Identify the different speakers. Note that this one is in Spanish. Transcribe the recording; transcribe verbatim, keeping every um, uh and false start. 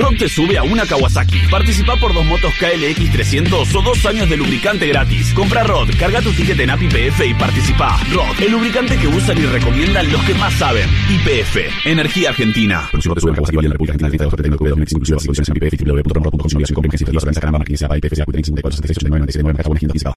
Speaker 1: Rod te sube a una Kawasaki. Participá por dos motos K L X trescientos o dos años de lubricante gratis. Compra Rod, carga tu ticket en App Y P F y participá. Rod, el lubricante que usan y recomiendan los que más saben. Y P F, Energía Argentina.
Speaker 2: Próximo te sube a Kawasaki válida en la República Argentina. Lista de ofertas técnicas de inclusive las condiciones en I P F, w w w punto ronroad punto com. Obligación compra y compra y I P F, C A, I P F, C A, cincuenta y cuatro, setenta y seis, ochenta y nueve, noventa y siete, nueve,